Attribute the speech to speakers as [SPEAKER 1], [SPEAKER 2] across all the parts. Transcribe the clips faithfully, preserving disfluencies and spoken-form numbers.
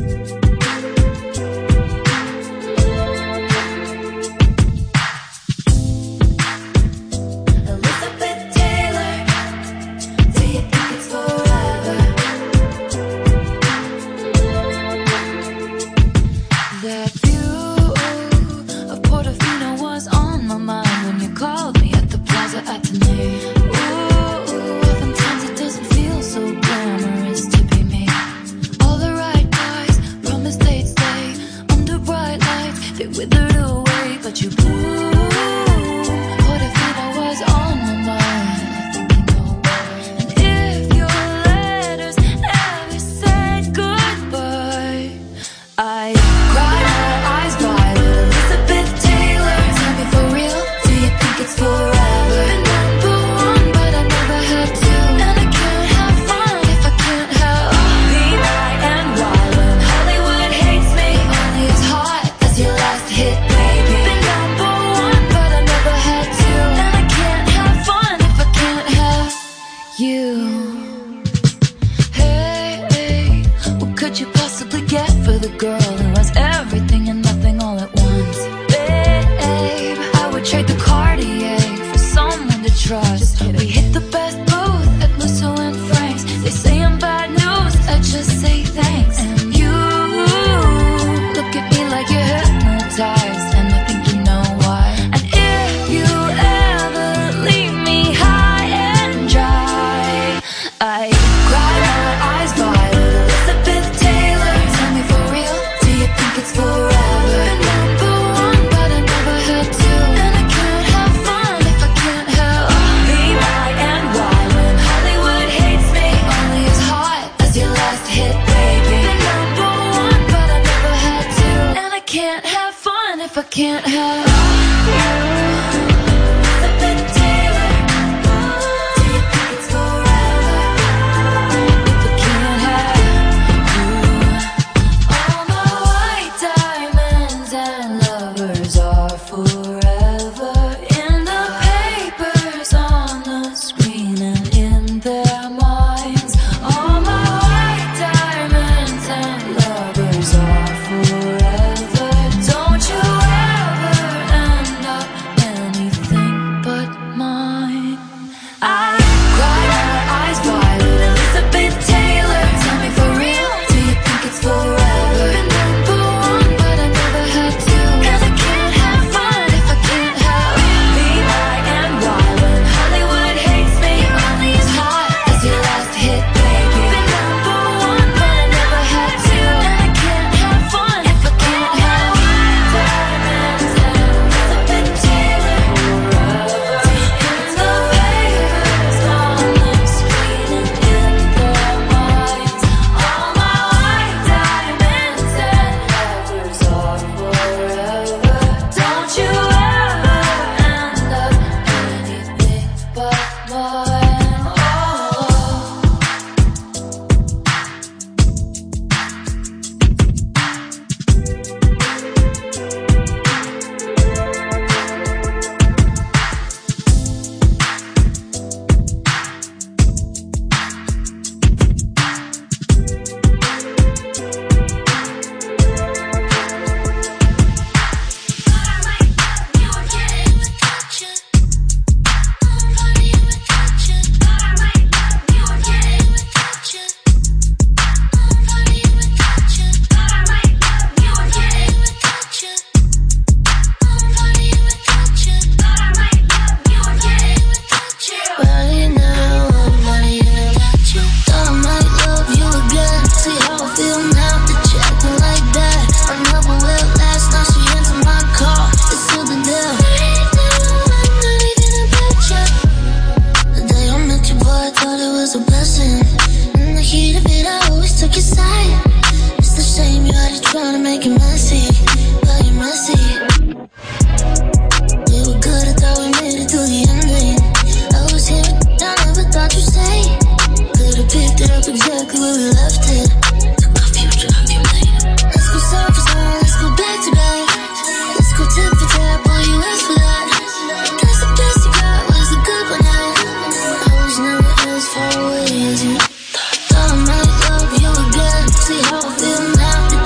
[SPEAKER 1] See how I feel now.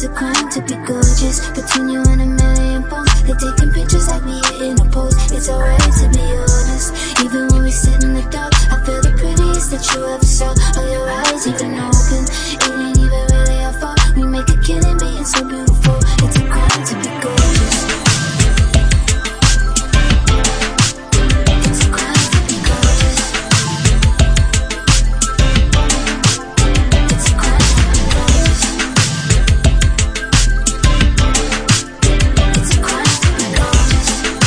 [SPEAKER 1] It's a crime to be gorgeous. Between you and a million posts, they taking pictures like me in a pose. It's alright to be honest. Even when we sit in the dark, I feel the prettiest that you ever saw. All your eyes even open. It ain't even really our fault. We make a killing being so beautiful. It's a crime to be gorgeous. It's a crime to be gorgeous. It's a crime to be gorgeous. It's a crime to be gorgeous.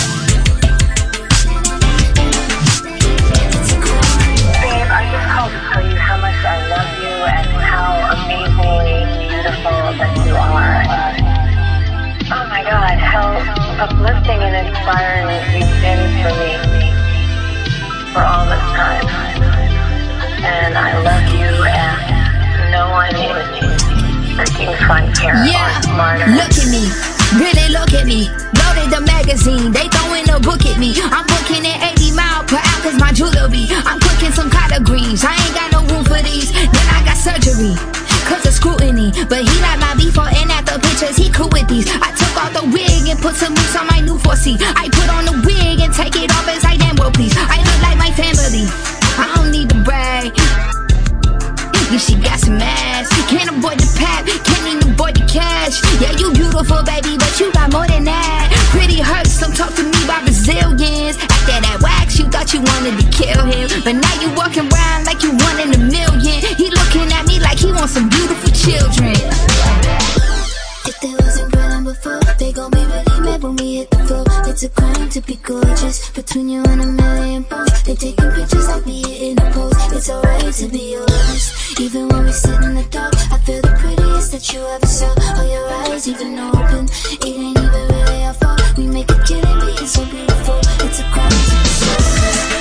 [SPEAKER 1] It's a crime.
[SPEAKER 2] Babe, I just called to tell you how much I love you and how amazingly beautiful that you are. Oh my God, how uplifting and inspiring you've been for me for all this time. And I love you, and no one is freaking funnier
[SPEAKER 3] Yeah,
[SPEAKER 2] or smarter.
[SPEAKER 3] look at me, really look at me. Loaded the magazine, they throwing a book at me. I'm booking at eighty miles per hour cause my jewelry. I'm cooking some collard greens, I ain't got no room for these. Then I got surgery, cause of scrutiny. But he like my before and after pictures, he cool with these. I took off the wig and put some moves on my new four C. I put on the wig and take it off as I damn well please. I look like my family, I don't need to brag. Yeah, she got some ass. Can't avoid the pap, can't even avoid the cash. Yeah, you beautiful, baby, but you got more than that. Pretty hurts, don't talk to me about Brazilians. After that wax, you thought you wanted to kill him, but now you walking around like you one in a million. He looking at me like he wants some beautiful children.
[SPEAKER 1] If they wasn't grilling before, they gon' be really mad when we hit the floor. It's a crime to be gorgeous. Between you and a million posts, they taking pictures like me in a pose. It's alright to be honest. Even when we sit in the dark, I feel the prettiest that you ever saw. All your eyes even open. It ain't even really our fault. We make a killing being so beautiful. It's a crime to be gorgeous.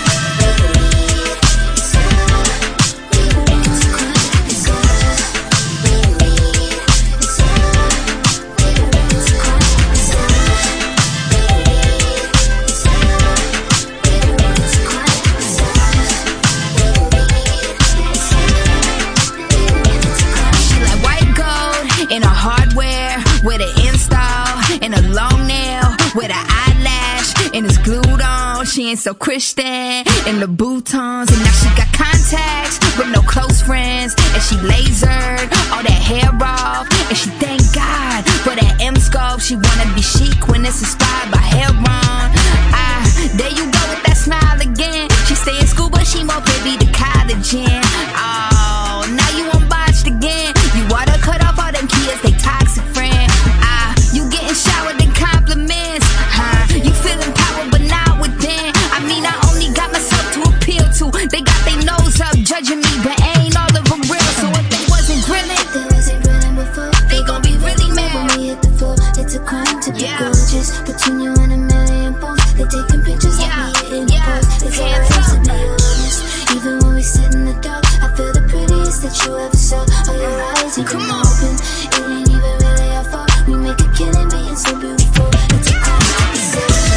[SPEAKER 3] In a hardware, with an install, and a long nail, with an eyelash, and it's glued on. She ain't so Christian, in the boutons, and now she got contacts, with no close friends, and she lasered all that hair off, and she thank God for that M-scope. She wanna be chic when it's inspired by Heron. Ah, there you go with that smile again. She stay in school, but she more baby to college in. Oh, now you unbotched again. You water cut off all them kids, they toxic friend. Ah, you getting showered in compliments. Huh? You feeling power, but not within. I mean, I only got myself to appeal to. They got their nose up, judging me, but ain't all of them real. So if they wasn't grilling,
[SPEAKER 1] if they wasn't grilling before,
[SPEAKER 3] they gon' be really mad
[SPEAKER 1] when we hit the floor. It's a crime to be
[SPEAKER 3] Yeah.
[SPEAKER 1] gorgeous. Between you and a million posts, they taking pictures
[SPEAKER 3] Yeah.
[SPEAKER 1] like me in
[SPEAKER 3] Yeah.
[SPEAKER 1] a pose. It's
[SPEAKER 3] Hands
[SPEAKER 1] alright to
[SPEAKER 3] up.
[SPEAKER 1] be honest. Even when we sit in the dark, I feel the prettiest that you ever saw. All your eyes even
[SPEAKER 3] Come on.
[SPEAKER 1] open. It ain't even really our fault. We make a killing being so beautiful. It's a crime to be gorgeous.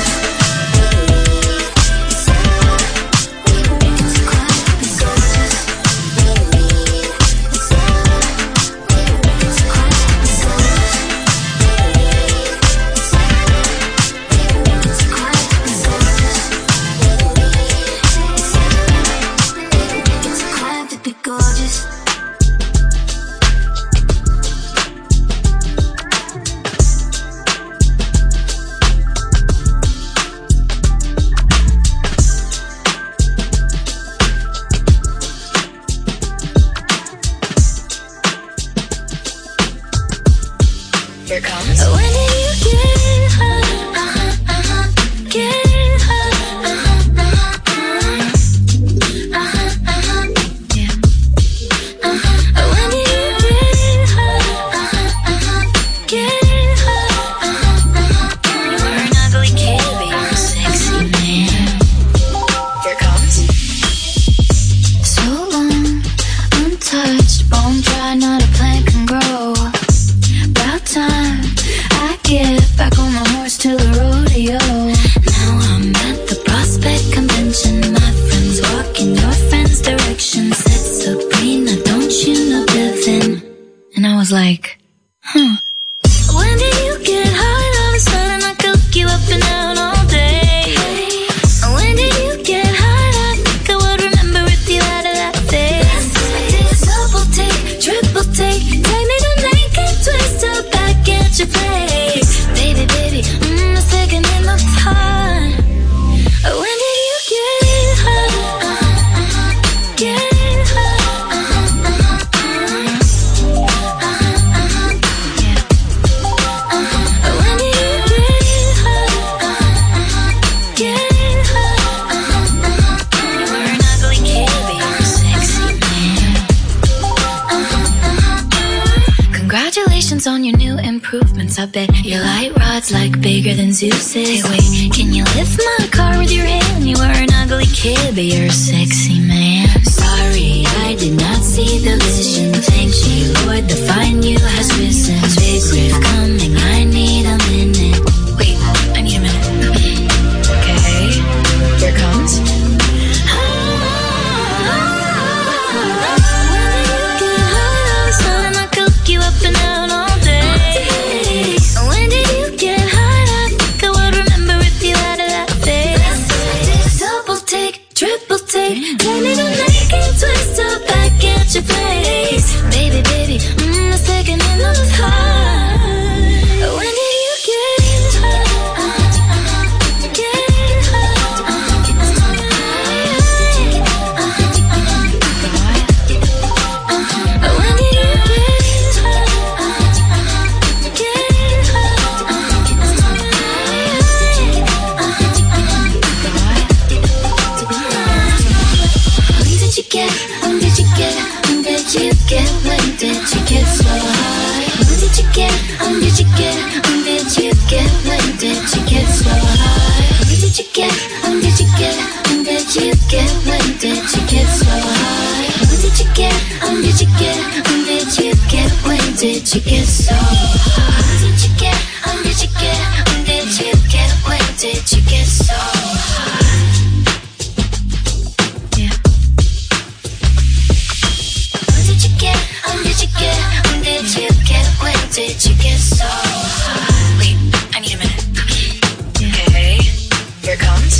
[SPEAKER 1] It's a crime to be gorgeous. It's a crime to be gorgeous. It's a crime to be gorgeous. It's a crime to be gorgeous.
[SPEAKER 3] Here comes.
[SPEAKER 1] When did you get her? Uh-huh, uh-huh. Get her? Uh-huh, uh-huh, uh-huh. Uh-huh, uh-huh. Yeah. Uh-huh. When did you get her? Uh-huh, uh-huh. Get her? Uh-huh, uh-huh. You were an ugly kid, but you're a sexy man.
[SPEAKER 3] Here comes.
[SPEAKER 1] So long, untouched, bone dry, not a plant can grow. About time I get back on my horse to the rodeo. Now I'm at the Prospect Convention. My friends walk in your friend's direction. Said Sabrina, don't you know Devin? And I was like, huh, I bet your light rod's like bigger than Zeus's. Hey, wait, can you lift my car with your hand? You were an ugly kid, but you're a sexy man. Sorry, I did not see the vision. Thank you, Lord, the fine you has risen. Big riff coming, I need a minute. Wait, I need a minute. Okay, here it comes. You up and down all day. When did you get hot? I think I would remember if you had a that face. Double take, triple take, turn it on naked, twist up back at your place. Baby, baby, mm, the second in the heart. When did you get hot? Get hot. When did you When did you get, when did you get, when did you get so high? When did you get, when did you get, when did you get, when did you get so high? When did you get, when did you get, when did you get, when did you get so high? When did you get, when did you get, when did you get, when did you get so high? When did you get, when did you get, when did you get, when did you get so high? When did you get, when did you get, when did you get so high? Wait, I need a minute. Okay, here it comes.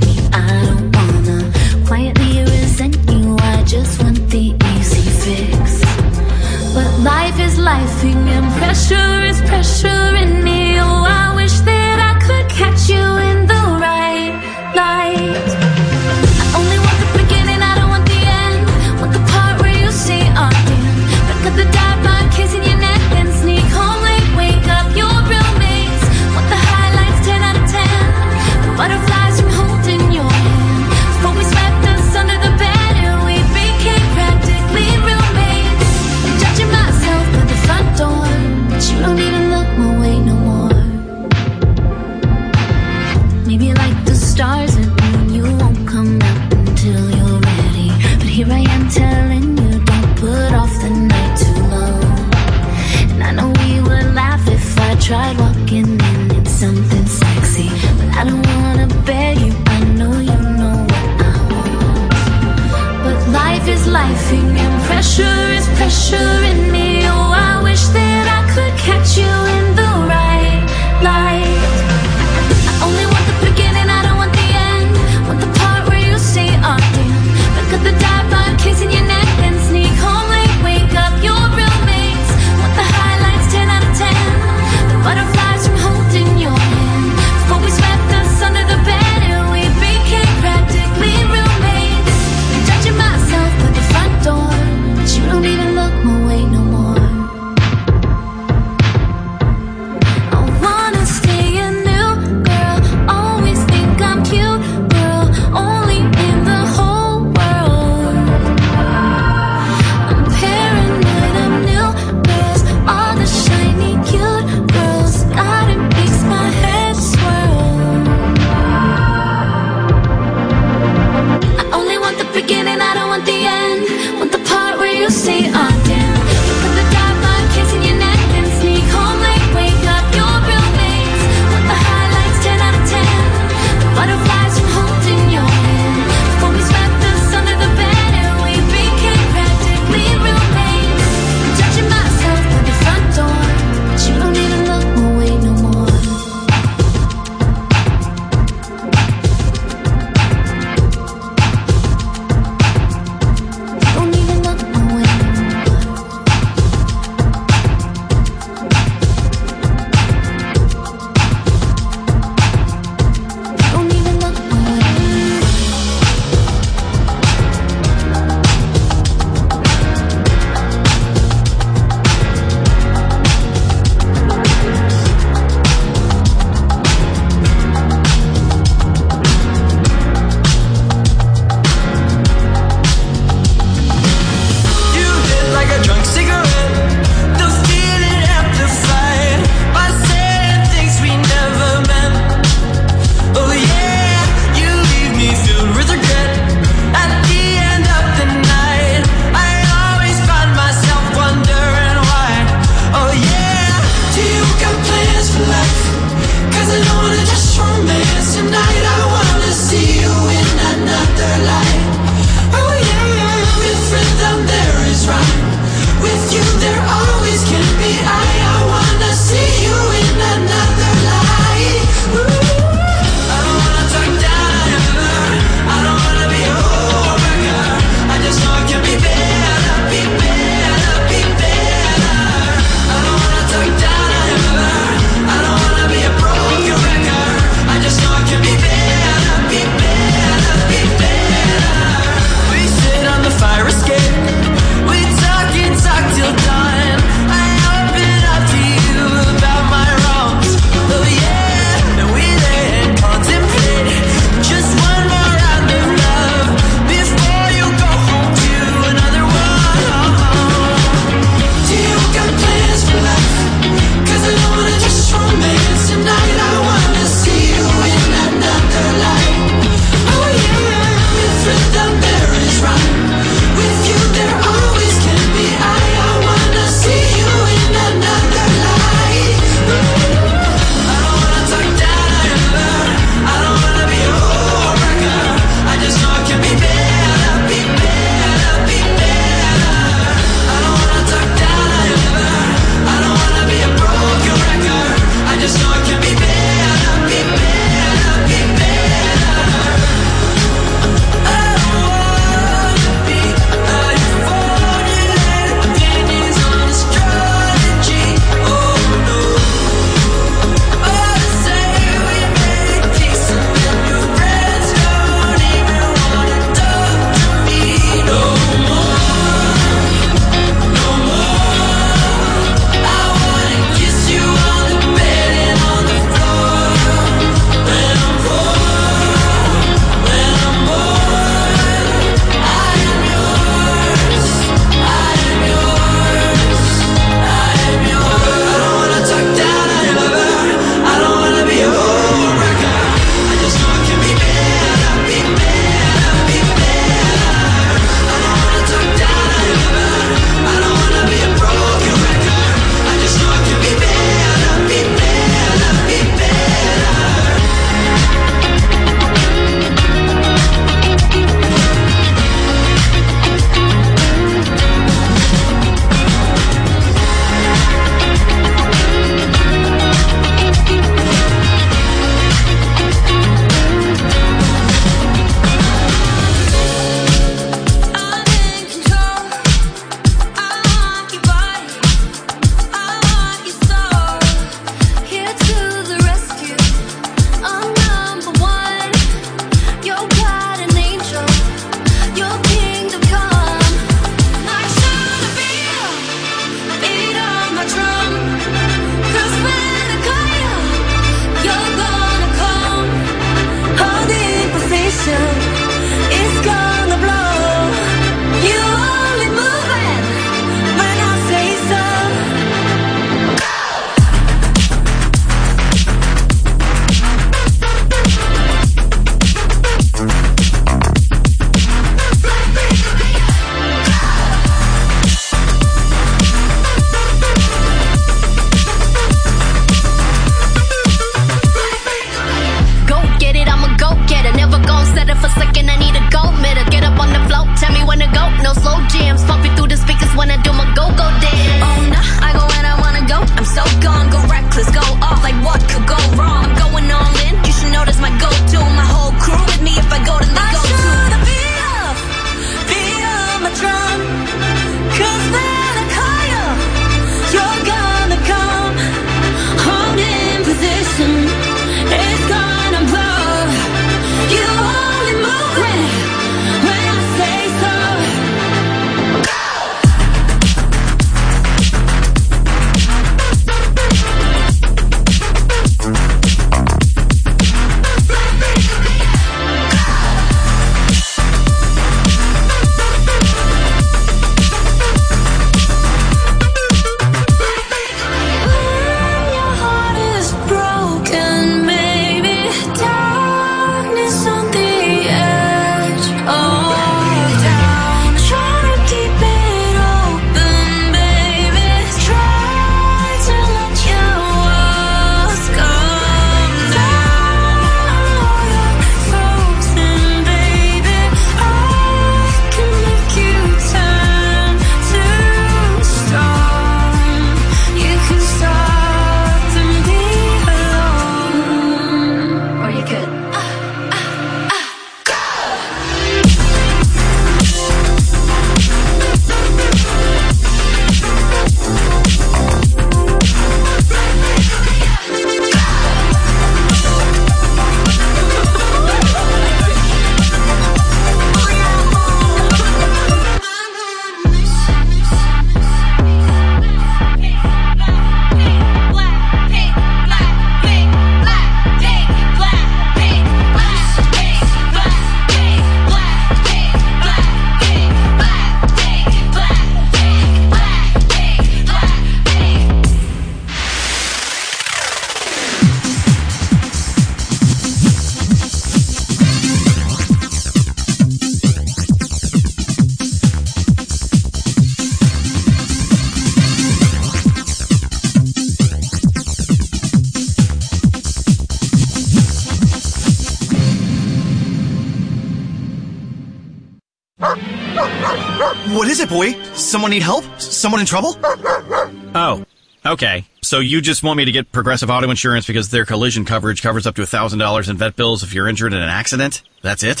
[SPEAKER 4] What is it, boy? Someone need help? Someone in trouble?
[SPEAKER 5] Oh, okay. So you just want me to get Progressive Auto Insurance because their collision coverage covers up to one thousand dollars in vet bills if you're injured in an accident? That's it?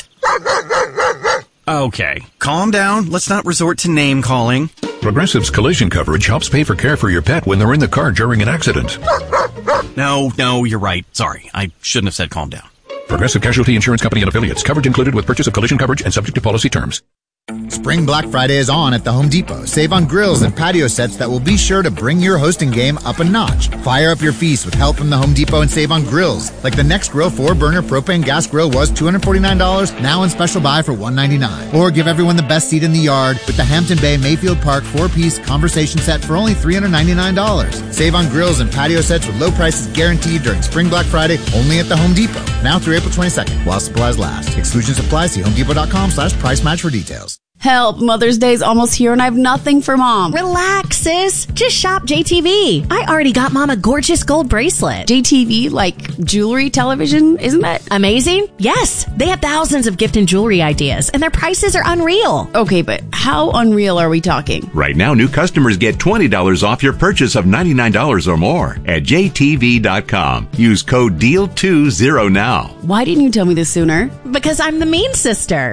[SPEAKER 5] Okay. Calm down. Let's not resort to name calling.
[SPEAKER 6] Progressive's collision coverage helps pay for care for your pet when they're in the car during an accident.
[SPEAKER 5] No, no, you're right. Sorry. I shouldn't have said calm down.
[SPEAKER 6] Progressive Casualty Insurance Company and Affiliates. Coverage included with purchase of collision coverage and subject to policy terms.
[SPEAKER 7] Spring Black Friday is on at the Home Depot. Save on grills and patio sets that will be sure to bring your hosting game up a notch. Fire up your feast with help from the Home Depot and save on grills. Like the Next Grill four burner propane gas grill was two hundred forty-nine dollars, now in special buy for one hundred ninety-nine dollars. Or give everyone the best seat in the yard with the Hampton Bay Mayfield Park four-piece conversation set for only three hundred ninety-nine dollars. Save on grills and patio sets with low prices guaranteed during Spring Black Friday only at the Home Depot. Now through April twenty-second, while supplies last. Exclusions apply. See homedepot.com slash price match for details.
[SPEAKER 8] Help, Mother's Day's almost here and I have nothing for Mom.
[SPEAKER 9] Relax, sis. Just shop J T V. I already got Mom a gorgeous gold bracelet.
[SPEAKER 8] J T V, like jewelry, television, isn't that
[SPEAKER 9] amazing? Yes. They have thousands of gift and jewelry ideas, and their prices are unreal.
[SPEAKER 8] Okay, but how unreal are we talking?
[SPEAKER 10] Right now, new customers get twenty dollars off your purchase of ninety-nine dollars or more at J T V dot com. Use code D E A L twenty now.
[SPEAKER 8] Why didn't you tell me this sooner?
[SPEAKER 9] Because I'm the mean sister.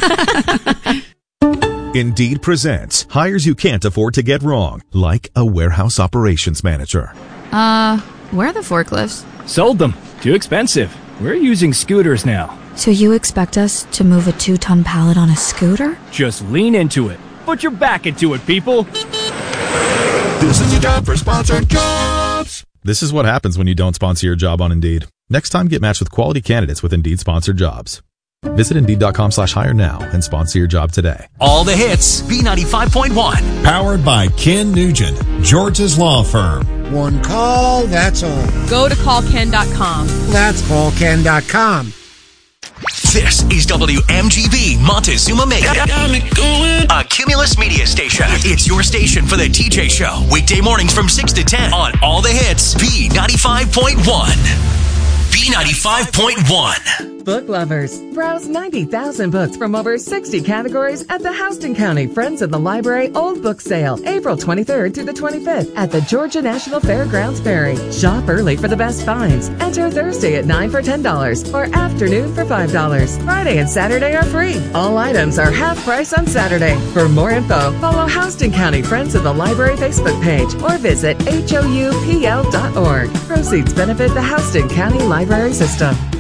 [SPEAKER 11] Indeed presents hires you can't afford to get wrong, like a warehouse operations manager.
[SPEAKER 12] Uh, where are the forklifts?
[SPEAKER 13] Sold them. Too expensive. We're using scooters now.
[SPEAKER 12] So you expect us to move a two-ton pallet on a scooter?
[SPEAKER 13] Just lean into it. Put your back into it, people.
[SPEAKER 11] This is your job for sponsored jobs. This is what happens when you don't sponsor your job on Indeed. Next time, get matched with quality candidates with Indeed sponsored jobs. Visit Indeed.com slash hire now and sponsor your job today.
[SPEAKER 14] All the hits, B ninety-five point one.
[SPEAKER 15] Powered by Ken Nugent, George's Law Firm.
[SPEAKER 16] One call, that's all.
[SPEAKER 17] Go to call ken dot com.
[SPEAKER 16] That's call ken dot com.
[SPEAKER 14] This is W M G B Montezuma Mega, a Cumulus media station. It's your station for the T J Show. Weekday mornings from six to ten on All the Hits, B ninety-five point one. B ninety-five point one.
[SPEAKER 18] Book lovers, browse ninety thousand books from over sixty categories at the Houston County Friends of the Library Old Book Sale, April twenty-third to the twenty-fifth at the Georgia National Fairgrounds Ferry. Shop early for the best finds. Enter Thursday at nine for ten dollars or afternoon for five dollars. Friday and Saturday are free. All items are half price on Saturday. For more info, follow Houston County Friends of the Library Facebook page or visit H O U P L dot org. Proceeds benefit the Houston County Library System.